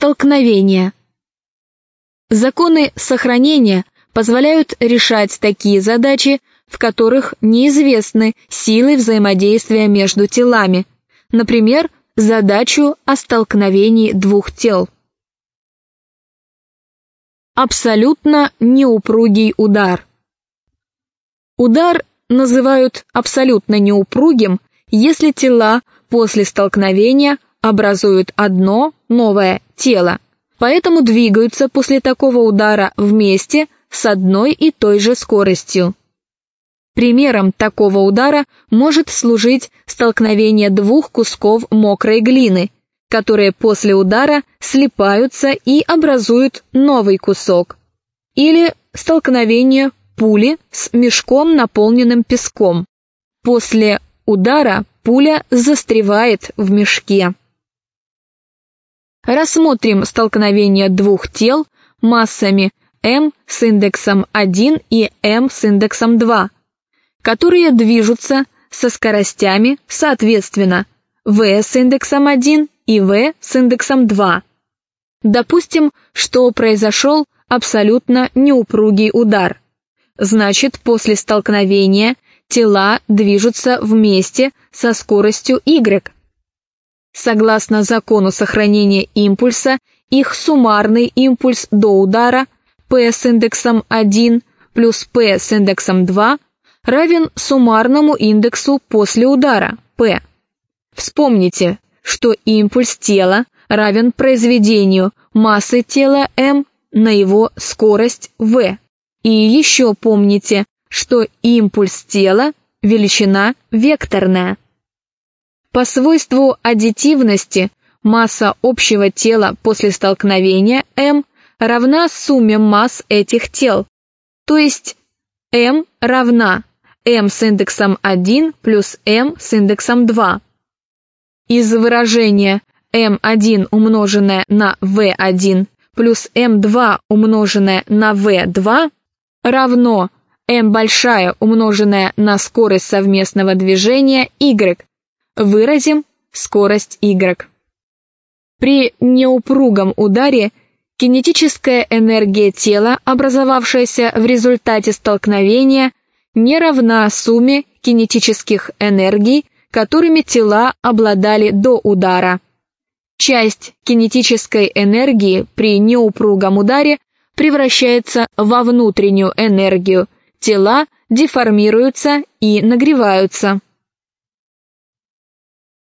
столкновения. Законы сохранения позволяют решать такие задачи, в которых неизвестны силы взаимодействия между телами, например, задачу о столкновении двух тел. Абсолютно неупругий удар. Удар называют абсолютно неупругим, если тела после столкновения образуют одно новое тело, поэтому двигаются после такого удара вместе с одной и той же скоростью. Примером такого удара может служить столкновение двух кусков мокрой глины, которые после удара слипаются и образуют новый кусок, или столкновение пули с мешком, наполненным песком. После удара пуля застревает в мешке. Рассмотрим столкновение двух тел массами m с индексом 1 и m с индексом 2, которые движутся со скоростями, соответственно, v с индексом 1 и v с индексом 2. Допустим, что произошел абсолютно неупругий удар. Значит, после столкновения тела движутся вместе со скоростью y. Согласно закону сохранения импульса, их суммарный импульс до удара p с индексом 1 плюс p с индексом 2 равен суммарному индексу после удара p. Вспомните, что импульс тела равен произведению массы тела m на его скорость v. И еще помните, что импульс тела – величина векторная. По свойству аддитивности масса общего тела после столкновения m равна сумме масс этих тел, то есть m равна m с индексом 1 плюс m с индексом 2. Из выражения m1 умноженное на v1 плюс m2 умноженное на v2 равно m большая умноженная на скорость совместного движения y. Выразим скорость y. При неупругом ударе кинетическая энергия тела, образовавшаяся в результате столкновения, не равна сумме кинетических энергий, которыми тела обладали до удара. Часть кинетической энергии при неупругом ударе превращается во внутреннюю энергию, тела деформируются и нагреваются.